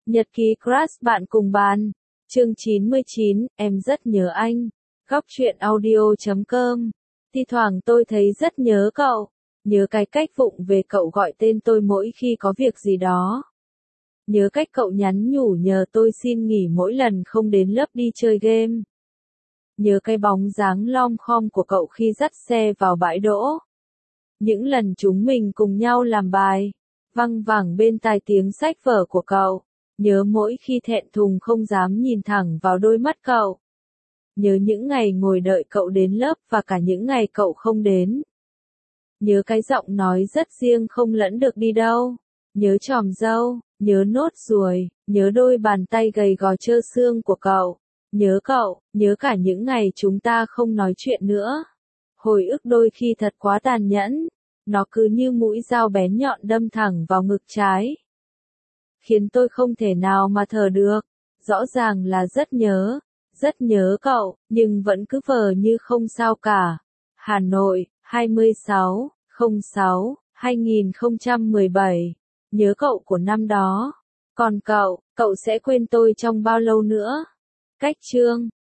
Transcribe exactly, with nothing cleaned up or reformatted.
Nhật ký crush bạn cùng bàn. Chương chín mươi chín, em rất nhớ anh. Góc truyện audio chấm com. Thi thoảng tôi thấy rất nhớ cậu. Nhớ cái cách vụng về cậu gọi tên tôi mỗi khi có việc gì đó. Nhớ cách cậu nhắn nhủ nhờ tôi xin nghỉ mỗi lần không đến lớp đi chơi game. Nhớ cái bóng dáng lom khom của cậu khi dắt xe vào bãi đỗ. Những lần chúng mình cùng nhau làm bài, văng vẳng bên tai tiếng sách vở của cậu. Nhớ mỗi khi thẹn thùng không dám nhìn thẳng vào đôi mắt cậu. Nhớ những ngày ngồi đợi cậu đến lớp và cả những ngày cậu không đến. Nhớ cái giọng nói rất riêng không lẫn được đi đâu. Nhớ chòm râu, nhớ nốt ruồi, nhớ đôi bàn tay gầy gò trơ xương của cậu. Nhớ cậu, nhớ cả những ngày chúng ta không nói chuyện nữa. Hồi ức đôi khi thật quá tàn nhẫn. Nó cứ như mũi dao bén nhọn đâm thẳng vào ngực trái. Khiến tôi không thể nào mà thở được. Rõ ràng là rất nhớ, rất nhớ cậu, nhưng vẫn cứ vờ như không sao cả. Hà Nội, hai mươi sáu không sáu hai nghìn không trăm mười bảy. Nhớ cậu của năm đó. Còn cậu, cậu sẽ quên tôi trong bao lâu nữa? Cách chương